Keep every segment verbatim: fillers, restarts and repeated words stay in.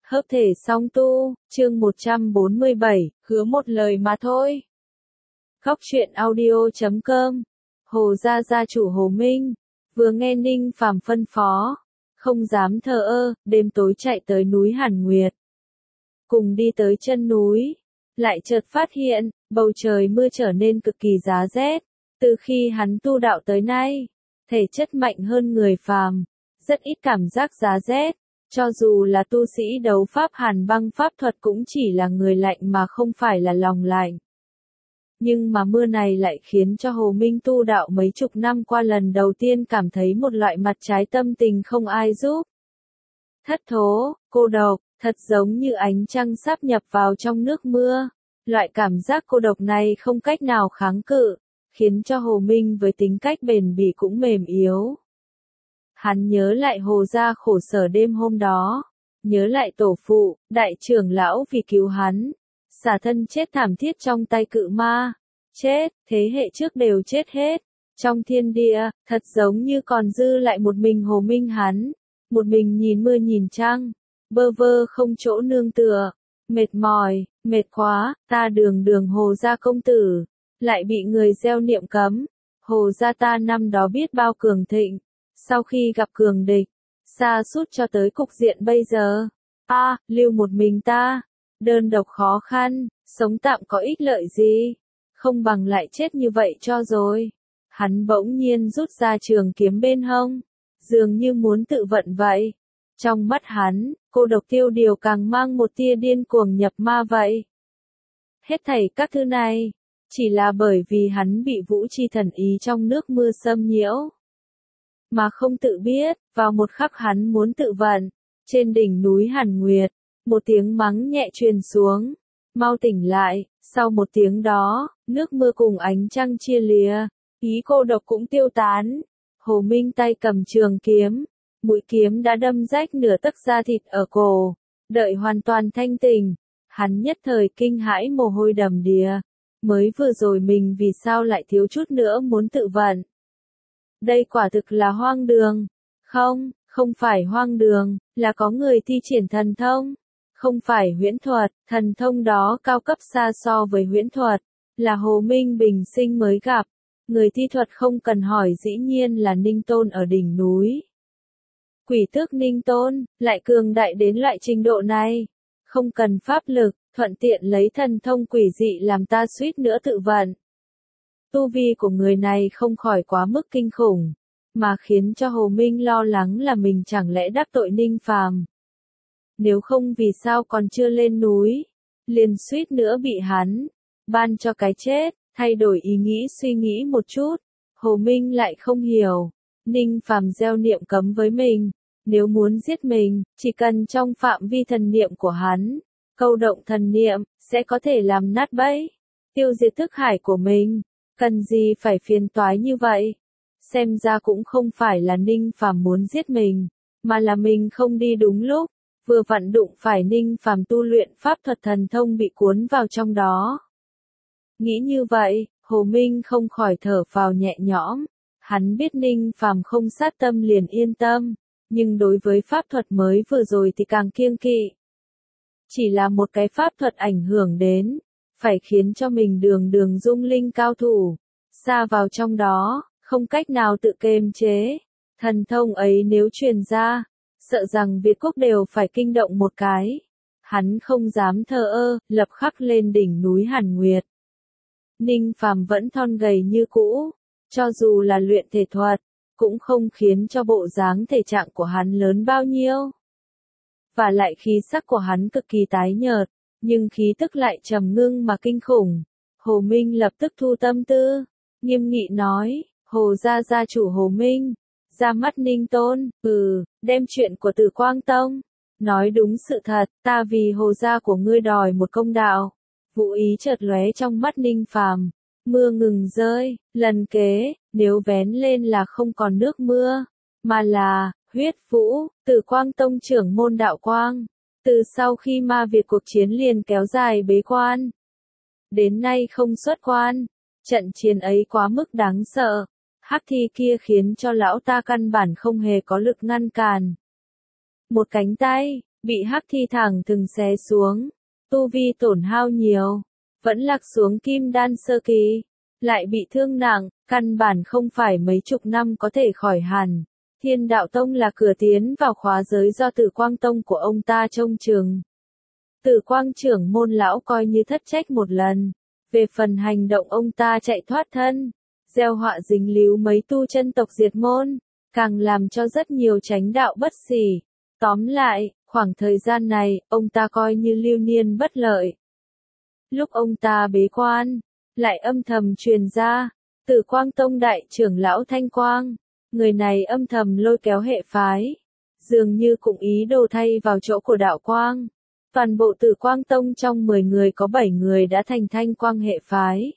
Hợp thể song tu, chương một trăm bốn mươi bảy, hứa một lời mà thôi. Góc truyện audio chấm com. Hồ gia gia chủ Hồ Minh, vừa nghe Ninh Phàm phân phó, không dám thờ ơ, đêm tối chạy tới núi Hàn Nguyệt. Cùng đi tới chân núi, lại chợt phát hiện, bầu trời mưa trở nên cực kỳ giá rét. Từ khi hắn tu đạo tới nay, thể chất mạnh hơn người phàm, rất ít cảm giác giá rét. Cho dù là tu sĩ đấu pháp hàn băng pháp thuật cũng chỉ là người lạnh mà không phải là lòng lạnh. Nhưng mà mưa này lại khiến cho Hồ Minh tu đạo mấy chục năm qua lần đầu tiên cảm thấy một loại mặt trái tâm tình không ai giúp. Thất thố, cô độc, thật giống như ánh trăng sáp nhập vào trong nước mưa. Loại cảm giác cô độc này không cách nào kháng cự, khiến cho Hồ Minh với tính cách bền bỉ cũng mềm yếu. Hắn nhớ lại Hồ gia khổ sở đêm hôm đó, nhớ lại tổ phụ, đại trưởng lão vì cứu hắn, xả thân chết thảm thiết trong tay cự ma, chết, thế hệ trước đều chết hết, trong thiên địa, thật giống như còn dư lại một mình Hồ Minh hắn, một mình nhìn mưa nhìn trăng, bơ vơ không chỗ nương tựa, mệt mỏi, mệt quá, ta đường đường Hồ gia công tử, lại bị người gieo niệm cấm, Hồ gia ta năm đó biết bao cường thịnh. Sau khi gặp cường địch, sa sút cho tới cục diện bây giờ. A, à, lưu một mình ta, đơn độc khó khăn, sống tạm có ích lợi gì, không bằng lại chết như vậy cho rồi. Hắn bỗng nhiên rút ra trường kiếm bên hông, dường như muốn tự vận vậy. Trong mắt hắn, cô độc tiêu điều càng mang một tia điên cuồng nhập ma vậy. Hết thảy các thứ này, chỉ là bởi vì hắn bị vũ chi thần ý trong nước mưa xâm nhiễu. Mà không tự biết, vào một khắc hắn muốn tự vận, trên đỉnh núi Hàn Nguyệt, một tiếng mắng nhẹ truyền xuống, mau tỉnh lại, sau một tiếng đó, nước mưa cùng ánh trăng chia lìa, ý cô độc cũng tiêu tán, Hồ Minh tay cầm trường kiếm, mũi kiếm đã đâm rách nửa tấc da thịt ở cổ, đợi hoàn toàn thanh tỉnh, hắn nhất thời kinh hãi mồ hôi đầm đìa, mới vừa rồi mình vì sao lại thiếu chút nữa muốn tự vận. Đây quả thực là hoang đường. Không, không phải hoang đường, là có người thi triển thần thông. Không phải huyễn thuật, thần thông đó cao cấp xa so với huyễn thuật, là Hồ Minh bình sinh mới gặp. Người thi thuật không cần hỏi dĩ nhiên là Ninh Tôn ở đỉnh núi. Quỷ tước Ninh Tôn, lại cường đại đến loại trình độ này. Không cần pháp lực, thuận tiện lấy thần thông quỷ dị làm ta suýt nữa tự vận. Tu vi của người này không khỏi quá mức kinh khủng, mà khiến cho Hồ Minh lo lắng là mình chẳng lẽ đắc tội Ninh Phàm. Nếu không vì sao còn chưa lên núi, liền suýt nữa bị hắn ban cho cái chết. Thay đổi ý nghĩ suy nghĩ một chút, Hồ Minh lại không hiểu, Ninh Phàm gieo niệm cấm với mình, nếu muốn giết mình, chỉ cần trong phạm vi thần niệm của hắn, câu động thần niệm, sẽ có thể làm nát bẫy, tiêu diệt thức hải của mình. Cần gì phải phiền toái như vậy? Xem ra cũng không phải là Ninh Phàm muốn giết mình, mà là mình không đi đúng lúc, vừa vặn đụng phải Ninh Phàm tu luyện pháp thuật thần thông bị cuốn vào trong đó. Nghĩ như vậy, Hồ Minh không khỏi thở phào nhẹ nhõm, hắn biết Ninh Phàm không sát tâm liền yên tâm, nhưng đối với pháp thuật mới vừa rồi thì càng kiêng kỵ. Chỉ là một cái pháp thuật ảnh hưởng đến, phải khiến cho mình đường đường dung linh cao thủ, xa vào trong đó, không cách nào tự kiềm chế. Thần thông ấy nếu truyền ra, sợ rằng Việt quốc đều phải kinh động một cái. Hắn không dám thờ ơ, lập khắc lên đỉnh núi Hàn Nguyệt. Ninh Phàm vẫn thon gầy như cũ, cho dù là luyện thể thuật, cũng không khiến cho bộ dáng thể trạng của hắn lớn bao nhiêu. Và lại khí sắc của hắn cực kỳ tái nhợt, nhưng khí tức lại trầm ngưng mà kinh khủng. Hồ Minh lập tức thu tâm tư, nghiêm nghị nói, Hồ gia gia chủ Hồ Minh, ra mắt Ninh Tôn, ừ, đem chuyện của Tử Quang Tông, nói đúng sự thật, ta vì Hồ gia của ngươi đòi một công đạo. Vũ ý chợt lóe trong mắt Ninh Phàm, mưa ngừng rơi, lần kế, nếu vén lên là không còn nước mưa, mà là huyết vũ, Tử Quang Tông trưởng môn đạo quang. Từ sau khi ma Việt cuộc chiến liền kéo dài bế quan, đến nay không xuất quan, trận chiến ấy quá mức đáng sợ, hắc thi kia khiến cho lão ta căn bản không hề có lực ngăn cản. Một cánh tay, bị hắc thi thẳng từng xé xuống, tu vi tổn hao nhiều, vẫn lạc xuống kim đan sơ kỳ, lại bị thương nặng, căn bản không phải mấy chục năm có thể khỏi hẳn. Thiên Đạo Tông là cửa tiến vào khóa giới do Tử Quang Tông của ông ta trông chừng. Tử Quang trưởng môn lão coi như thất trách một lần. Về phần hành động ông ta chạy thoát thân, gieo họa dính líu mấy tu chân tộc diệt môn, càng làm cho rất nhiều chánh đạo bất xỉ. Tóm lại, khoảng thời gian này, ông ta coi như lưu niên bất lợi. Lúc ông ta bế quan, lại âm thầm truyền ra, Tử Quang Tông đại trưởng lão Thanh Quang, người này âm thầm lôi kéo hệ phái, dường như cũng ý đồ thay vào chỗ của Đạo Quang. Toàn bộ Tử Quang Tông trong mười người có bảy người đã thành Thanh Quang hệ phái.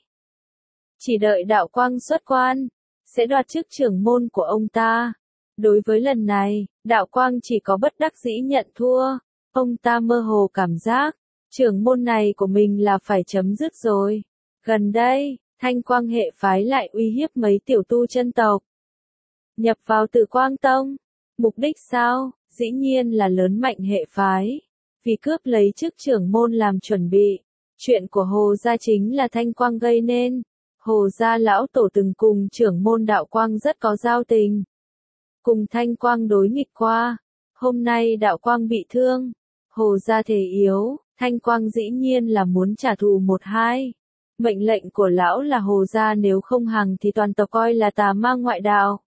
Chỉ đợi Đạo Quang xuất quan, sẽ đoạt chức trưởng môn của ông ta. Đối với lần này, Đạo Quang chỉ có bất đắc dĩ nhận thua. Ông ta mơ hồ cảm giác, trưởng môn này của mình là phải chấm dứt rồi. Gần đây, Thanh Quang hệ phái lại uy hiếp mấy tiểu tu chân tộc. Nhập vào Tử Quang Tông. Mục đích sao? Dĩ nhiên là lớn mạnh hệ phái. Vì cướp lấy chức trưởng môn làm chuẩn bị. Chuyện của Hồ Gia chính là Thanh Quang gây nên. Hồ Gia lão tổ từng cùng trưởng môn Đạo Quang rất có giao tình. Cùng Thanh Quang đối nghịch qua. Hôm nay Đạo Quang bị thương. Hồ Gia thể yếu. Thanh Quang dĩ nhiên là muốn trả thù một hai. Mệnh lệnh của lão là Hồ Gia nếu không hằng thì toàn tộc coi là tà ma ngoại đạo.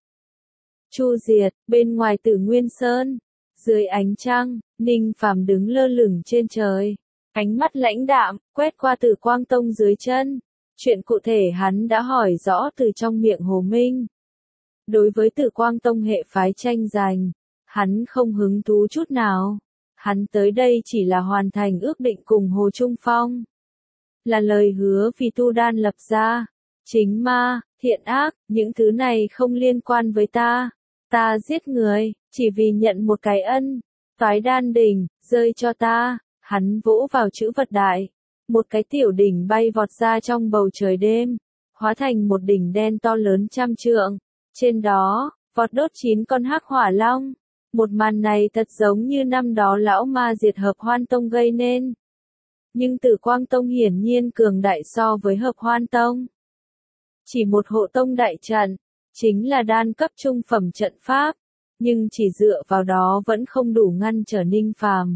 Chu diệt, bên ngoài Tử Nguyên Sơn. Dưới ánh trăng, Ninh Phàm đứng lơ lửng trên trời. Ánh mắt lãnh đạm, quét qua Tử Quang Tông dưới chân. Chuyện cụ thể hắn đã hỏi rõ từ trong miệng Hồ Minh. Đối với Tử Quang Tông hệ phái tranh giành, hắn không hứng thú chút nào. Hắn tới đây chỉ là hoàn thành ước định cùng Hồ Trung Phong. Là lời hứa vì tu đan lập ra. Chính ma, thiện ác, những thứ này không liên quan với ta. Ta giết người, chỉ vì nhận một cái ân. Toái đan đỉnh, rơi cho ta. Hắn vỗ vào chữ vật đại. Một cái tiểu đỉnh bay vọt ra trong bầu trời đêm. Hóa thành một đỉnh đen to lớn trăm trượng. Trên đó, vọt đốt chín con hắc hỏa long. Một màn này thật giống như năm đó lão ma diệt Hợp Hoan Tông gây nên. Nhưng Tử Quang Tông hiển nhiên cường đại so với Hợp Hoan Tông. Chỉ một hộ tông đại trận, chính là đan cấp trung phẩm trận pháp, nhưng chỉ dựa vào đó vẫn không đủ ngăn trở Ninh Phàm.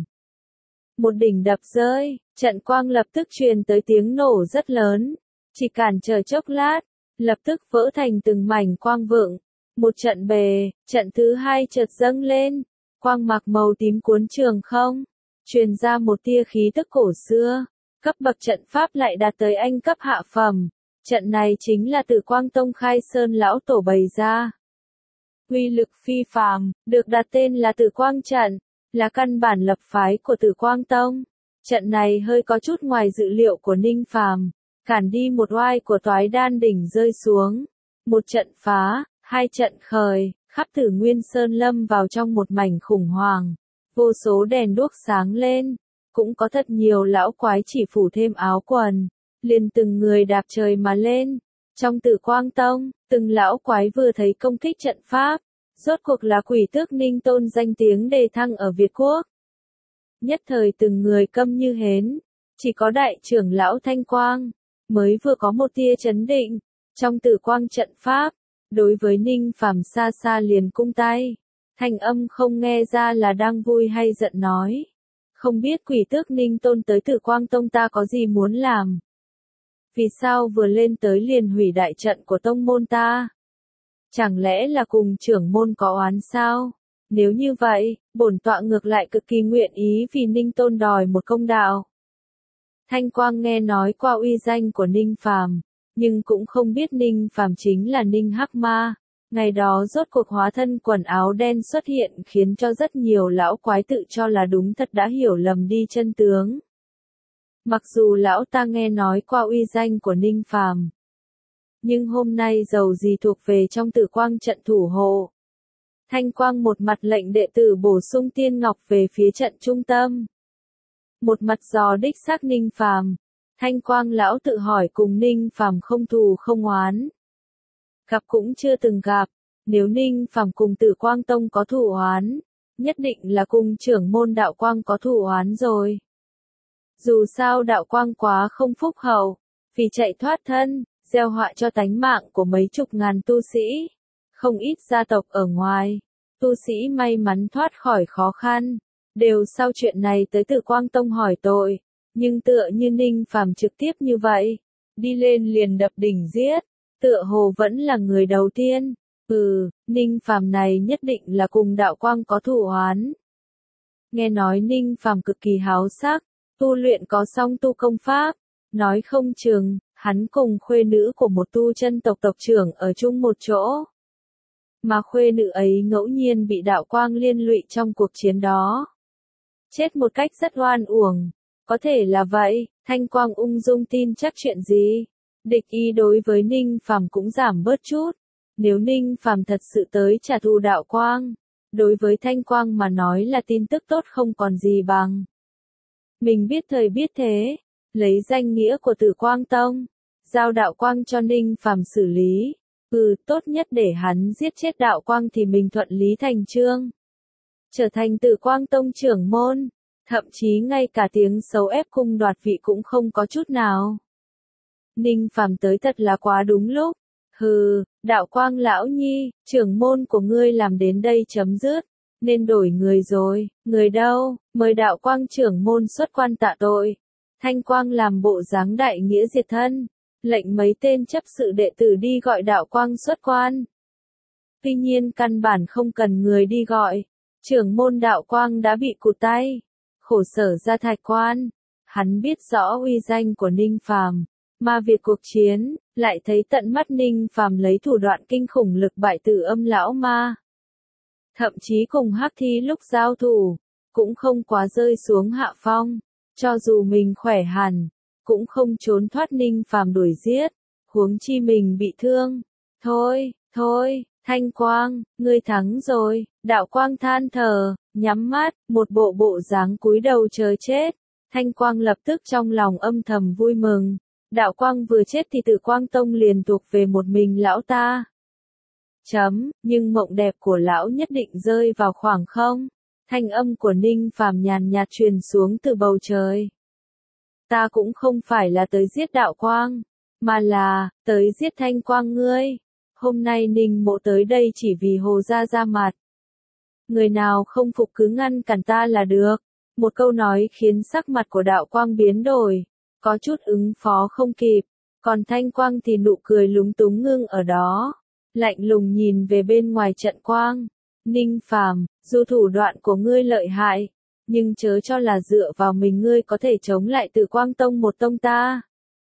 Một đỉnh đập rơi, trận quang lập tức truyền tới tiếng nổ rất lớn, chỉ cản trở chốc lát, lập tức vỡ thành từng mảnh quang vượng. Một trận bề, trận thứ hai chợt dâng lên, quang mạc màu tím cuốn trường không, truyền ra một tia khí tức cổ xưa, cấp bậc trận pháp lại đạt tới anh cấp hạ phẩm. Trận này chính là Tử Quang Tông Khai Sơn lão tổ bày ra. Uy lực phi phàm, được đặt tên là Tử Quang trận, là căn bản lập phái của Tử Quang Tông. Trận này hơi có chút ngoài dự liệu của Ninh Phàm, cản đi một oai của Toái Đan đỉnh rơi xuống. Một trận phá, hai trận khởi, khắp Tử Nguyên Sơn lâm vào trong một mảnh khủng hoảng. Vô số đèn đuốc sáng lên, cũng có thật nhiều lão quái chỉ phủ thêm áo quần, liền từng người đạp trời mà lên. Trong Tử Quang Tông, từng lão quái vừa thấy công kích trận pháp, rốt cuộc là Quỷ Tước Ninh Tôn danh tiếng đề thăng ở Việt Quốc. Nhất thời từng người câm như hến, chỉ có đại trưởng lão Thanh Quang, mới vừa có một tia chấn định, trong Tử Quang trận pháp, đối với Ninh Phàm xa xa liền cung tay, thanh âm không nghe ra là đang vui hay giận nói. Không biết Quỷ Tước Ninh Tôn tới Tử Quang Tông ta có gì muốn làm? Vì sao vừa lên tới liền hủy đại trận của tông môn ta? Chẳng lẽ là cùng trưởng môn có oán sao? Nếu như vậy, bổn tọa ngược lại cực kỳ nguyện ý vì Ninh Tôn đòi một công đạo. Thanh Quang nghe nói qua uy danh của Ninh Phàm, nhưng cũng không biết Ninh Phàm chính là Ninh Hắc Ma. Ngày đó rốt cuộc hóa thân quần áo đen xuất hiện khiến cho rất nhiều lão quái tự cho là đúng thật đã hiểu lầm đi chân tướng. Mặc dù lão ta nghe nói qua uy danh của Ninh Phàm, nhưng hôm nay dầu gì thuộc về trong Tử Quang trận thủ hộ. Thanh Quang một mặt lệnh đệ tử bổ sung tiên ngọc về phía trận trung tâm. Một mặt dò đích xác Ninh Phàm. Thanh Quang lão tự hỏi cùng Ninh Phàm không thù không oán. Gặp cũng chưa từng gặp, nếu Ninh Phàm cùng Tử Quang Tông có thù oán, nhất định là cùng trưởng môn đạo quang có thù oán rồi. Dù sao đạo quang quá không phúc hậu, vì chạy thoát thân, gieo họa cho tánh mạng của mấy chục ngàn tu sĩ. Không ít gia tộc ở ngoài, tu sĩ may mắn thoát khỏi khó khăn, đều sau chuyện này tới Tử Quang Tông hỏi tội, nhưng tựa như Ninh Phàm trực tiếp như vậy, đi lên liền đập đỉnh giết, tựa hồ vẫn là người đầu tiên. Ừ, Ninh Phàm này nhất định là cùng đạo quang có thù oán. Nghe nói Ninh Phàm cực kỳ háo sắc, tu luyện có song tu công pháp, nói không chừng, hắn cùng khuê nữ của một tu chân tộc tộc trưởng ở chung một chỗ. Mà khuê nữ ấy ngẫu nhiên bị đạo quang liên lụy trong cuộc chiến đó. Chết một cách rất oan uổng, có thể là vậy, Thanh Quang ung dung tin chắc chuyện gì. Địch ý đối với Ninh Phàm cũng giảm bớt chút. Nếu Ninh Phàm thật sự tới trả thù đạo quang, đối với Thanh Quang mà nói là tin tức tốt không còn gì bằng. Mình biết thời biết thế, lấy danh nghĩa của Tử Quang Tông, giao đạo quang cho Ninh Phàm xử lý. Ừ, tốt nhất để hắn giết chết đạo quang thì mình thuận lý thành chương. Trở thành Tử Quang Tông trưởng môn, thậm chí ngay cả tiếng xấu ép cung đoạt vị cũng không có chút nào. Ninh Phàm tới thật là quá đúng lúc. Hừ, đạo quang lão nhi, trưởng môn của ngươi làm đến đây chấm dứt, nên đổi người rồi, người đâu, mời đạo quang trưởng môn xuất quan tạ tội. Thanh Quang làm bộ dáng đại nghĩa diệt thân, lệnh mấy tên chấp sự đệ tử đi gọi đạo quang xuất quan. Tuy nhiên căn bản không cần người đi gọi, trưởng môn đạo quang đã bị cụt tay, khổ sở ra thạch quan. Hắn biết rõ uy danh của Ninh Phàm, mà việc cuộc chiến, lại thấy tận mắt Ninh Phàm lấy thủ đoạn kinh khủng lực bại Tử Âm lão ma. Thậm chí cùng Hắc Thi lúc giao thủ, cũng không quá rơi xuống hạ phong, cho dù mình khỏe hẳn, cũng không trốn thoát Ninh Phàm đuổi giết, huống chi mình bị thương. Thôi, thôi, Thanh Quang, ngươi thắng rồi, đạo quang than thở, nhắm mắt, một bộ bộ dáng cúi đầu chờ chết. Thanh Quang lập tức trong lòng âm thầm vui mừng. Đạo quang vừa chết thì Tử Quang Tông liền thuộc về một mình lão ta. Chấm, nhưng mộng đẹp của lão nhất định rơi vào khoảng không. Thanh âm của Ninh Phàm nhàn nhạt truyền xuống từ bầu trời. Ta cũng không phải là tới giết đạo quang, mà là, tới giết Thanh Quang ngươi. Hôm nay Ninh mộ tới đây chỉ vì Hồ Gia ra mặt. Người nào không phục cứ ngăn cản ta là được. Một câu nói khiến sắc mặt của đạo quang biến đổi. Có chút ứng phó không kịp, còn Thanh Quang thì nụ cười lúng túng ngưng ở đó, lạnh lùng nhìn về bên ngoài trận quang. Ninh Phàm, dù thủ đoạn của ngươi lợi hại, nhưng chớ cho là dựa vào mình ngươi có thể chống lại Tử Quang Tông một tông ta.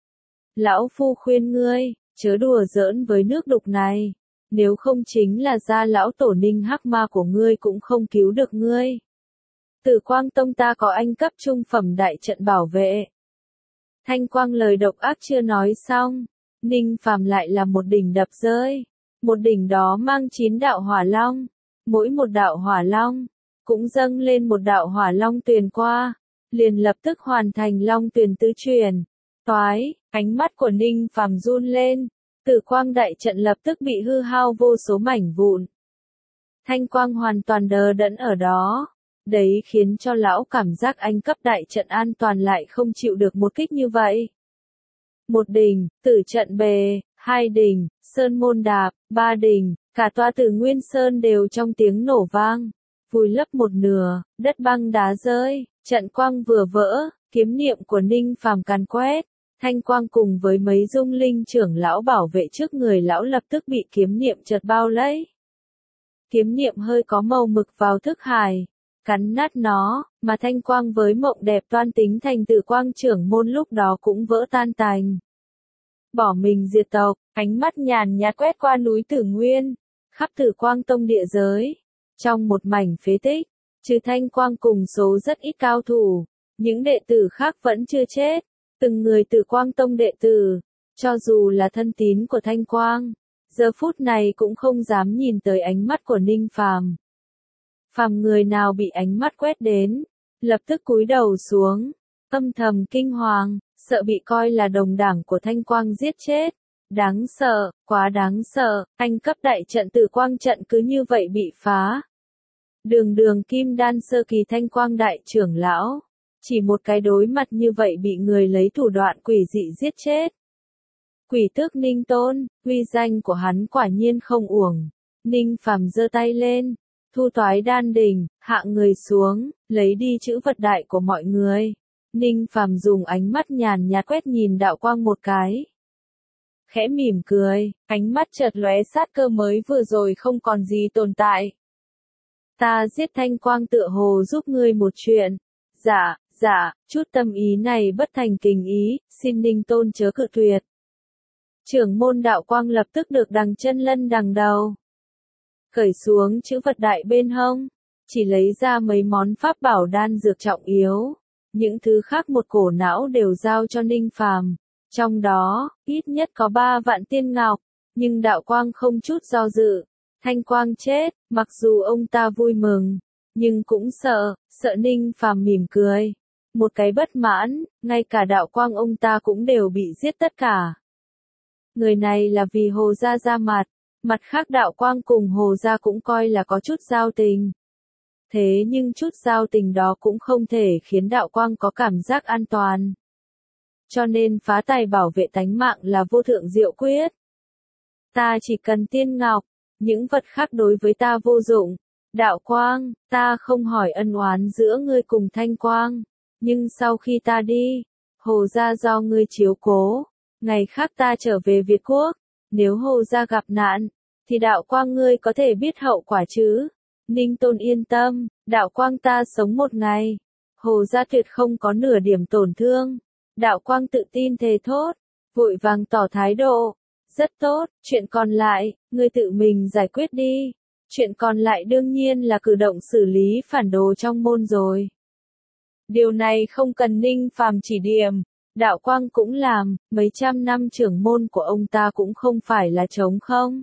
Lão phu khuyên ngươi, chớ đùa giỡn với nước đục này, nếu không chính là gia lão tổ Ninh Hắc Ma của ngươi cũng không cứu được ngươi. Tử Quang Tông ta có anh cấp trung phẩm đại trận bảo vệ. Thanh Quang lời độc ác chưa nói xong, Ninh Phàm lại là một đỉnh đập rơi. Một đỉnh đó mang chín đạo hỏa long, mỗi một đạo hỏa long cũng dâng lên một đạo hỏa long tuyền qua, liền lập tức hoàn thành long tuyền tứ truyền. Toái, ánh mắt của Ninh Phàm run lên, Tử Quang đại trận lập tức bị hư hao vô số mảnh vụn. Thanh Quang hoàn toàn đờ đẫn ở đó. Đấy khiến cho lão cảm giác anh cấp đại trận an toàn lại không chịu được một kích như vậy. Một đỉnh, tử trận bề, hai đỉnh, sơn môn đạp, ba đỉnh, cả tòa Tử Nguyên Sơn đều trong tiếng nổ vang, vùi lấp một nửa, đất băng đá rơi, trận quang vừa vỡ, kiếm niệm của Ninh Phàm càn quét, Thanh Quang cùng với mấy dung linh trưởng lão bảo vệ trước người lão lập tức bị kiếm niệm chợt bao lấy. Kiếm niệm hơi có màu mực vào thức hải, cắn nát nó, mà Thanh Quang với mộng đẹp toan tính thành Tử Quang trưởng môn lúc đó cũng vỡ tan tành. Bỏ mình diệt tộc, ánh mắt nhàn nhạt quét qua núi Tử Nguyên, khắp Tử Quang Tông địa giới. Trong một mảnh phế tích, trừ Thanh Quang cùng số rất ít cao thủ, những đệ tử khác vẫn chưa chết. Từng người Tử Quang Tông đệ tử, cho dù là thân tín của Thanh Quang, giờ phút này cũng không dám nhìn tới ánh mắt của Ninh Phàm. Phàm người nào bị ánh mắt quét đến, lập tức cúi đầu xuống, âm thầm kinh hoàng, sợ bị coi là đồng đảng của Thanh Quang giết chết. Đáng sợ, quá đáng sợ, anh cấp đại trận Tử Quang trận cứ như vậy bị phá. Đường đường kim đan sơ kỳ Thanh Quang đại trưởng lão, chỉ một cái đối mặt như vậy bị người lấy thủ đoạn quỷ dị giết chết. Quỷ tước Ninh Tôn, uy danh của hắn quả nhiên không uổng. Ninh Phàm giơ tay lên, thu toái đan đỉnh, hạ người xuống, lấy đi chữ vật đại của mọi người. Ninh Phàm dùng ánh mắt nhàn nhạt quét nhìn đạo quang một cái. Khẽ mỉm cười, ánh mắt chợt lóe sát cơ mới vừa rồi không còn gì tồn tại. Ta giết Thanh Quang tựa hồ giúp ngươi một chuyện. Dạ, dạ, chút tâm ý này bất thành kình ý, xin Ninh Tôn chớ cự tuyệt. Trưởng môn đạo quang lập tức được đằng chân lân đằng đầu. Cởi xuống chữ vật đại bên hông, chỉ lấy ra mấy món pháp bảo đan dược trọng yếu. Những thứ khác một cổ não đều giao cho Ninh Phàm. Trong đó, ít nhất có ba vạn tiên ngọc, nhưng đạo quang không chút do dự. Thanh Quang chết, mặc dù ông ta vui mừng, nhưng cũng sợ, sợ Ninh Phàm mỉm cười. Một cái bất mãn, ngay cả đạo quang ông ta cũng đều bị giết tất cả. Người này là vì Hồ Gia ra mặt, mặt khác đạo quang cùng Hồ Gia cũng coi là có chút giao tình. Thế nhưng chút giao tình đó cũng không thể khiến đạo quang có cảm giác an toàn. Cho nên phá tài bảo vệ tánh mạng là vô thượng diệu quyết. Ta chỉ cần tiên ngọc, những vật khác đối với ta vô dụng. Đạo quang, ta không hỏi ân oán giữa ngươi cùng Thanh Quang, nhưng sau khi ta đi, Hồ Gia do ngươi chiếu cố, ngày khác ta trở về Việt Quốc, nếu Hồ Gia gặp nạn, thì đạo quang ngươi có thể biết hậu quả chứ. Ninh Tôn yên tâm, đạo quang ta sống một ngày, Hồ Gia tuyệt không có nửa điểm tổn thương. Đạo quang tự tin thề thốt, vội vàng tỏ thái độ. Rất tốt, chuyện còn lại, ngươi tự mình giải quyết đi. Chuyện còn lại đương nhiên là cử động xử lý phản đồ trong môn rồi. Điều này không cần Ninh Phàm chỉ điểm, đạo quang cũng làm, mấy trăm năm trưởng môn của ông ta cũng không phải là trống không.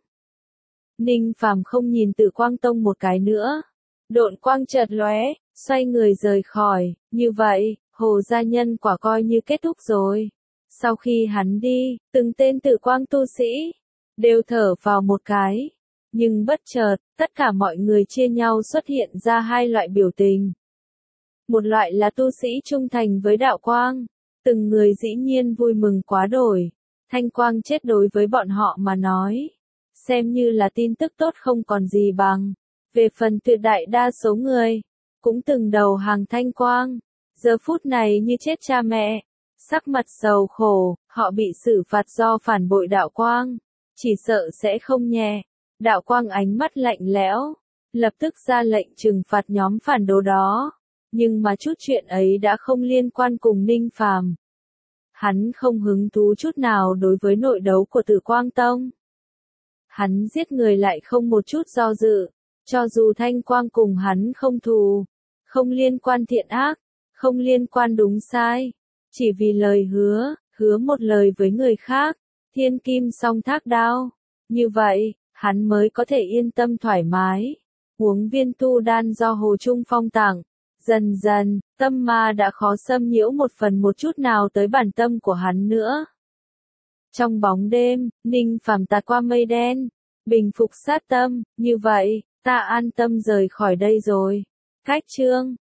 Ninh Phàm không nhìn Tử Quang Tông một cái nữa. Độn quang chợt lóe, xoay người rời khỏi, như vậy, Hồ Gia nhân quả coi như kết thúc rồi. Sau khi hắn đi, từng tên Tử Quang tu sĩ đều thở vào một cái. Nhưng bất chợt, tất cả mọi người chia nhau xuất hiện ra hai loại biểu tình. Một loại là tu sĩ trung thành với đạo quang, từng người dĩ nhiên vui mừng quá đổi. Thanh Quang chết đối với bọn họ mà nói, xem như là tin tức tốt không còn gì bằng. Về phần tuyệt đại đa số người, cũng từng đầu hàng Thanh Quang, giờ phút này như chết cha mẹ, sắc mặt sầu khổ, họ bị xử phạt do phản bội đạo quang, chỉ sợ sẽ không nhẹ. Đạo quang ánh mắt lạnh lẽo, lập tức ra lệnh trừng phạt nhóm phản đồ đó, nhưng mà chút chuyện ấy đã không liên quan cùng Ninh Phàm. Hắn không hứng thú chút nào đối với nội đấu của Tử Quang Tông. Hắn giết người lại không một chút do dự, cho dù Thanh Quang cùng hắn không thù, không liên quan thiện ác, không liên quan đúng sai, chỉ vì lời hứa, hứa một lời với người khác, thiên kim song thác đao. Như vậy, hắn mới có thể yên tâm thoải mái. Uống viên tu đan do Hồ Trung Phong tặng, dần dần, tâm ma đã khó xâm nhiễu một phần một chút nào tới bản tâm của hắn nữa. Trong bóng đêm, Ninh Phàm tạt qua mây đen, bình phục sát tâm, như vậy, ta an tâm rời khỏi đây rồi. Cách chương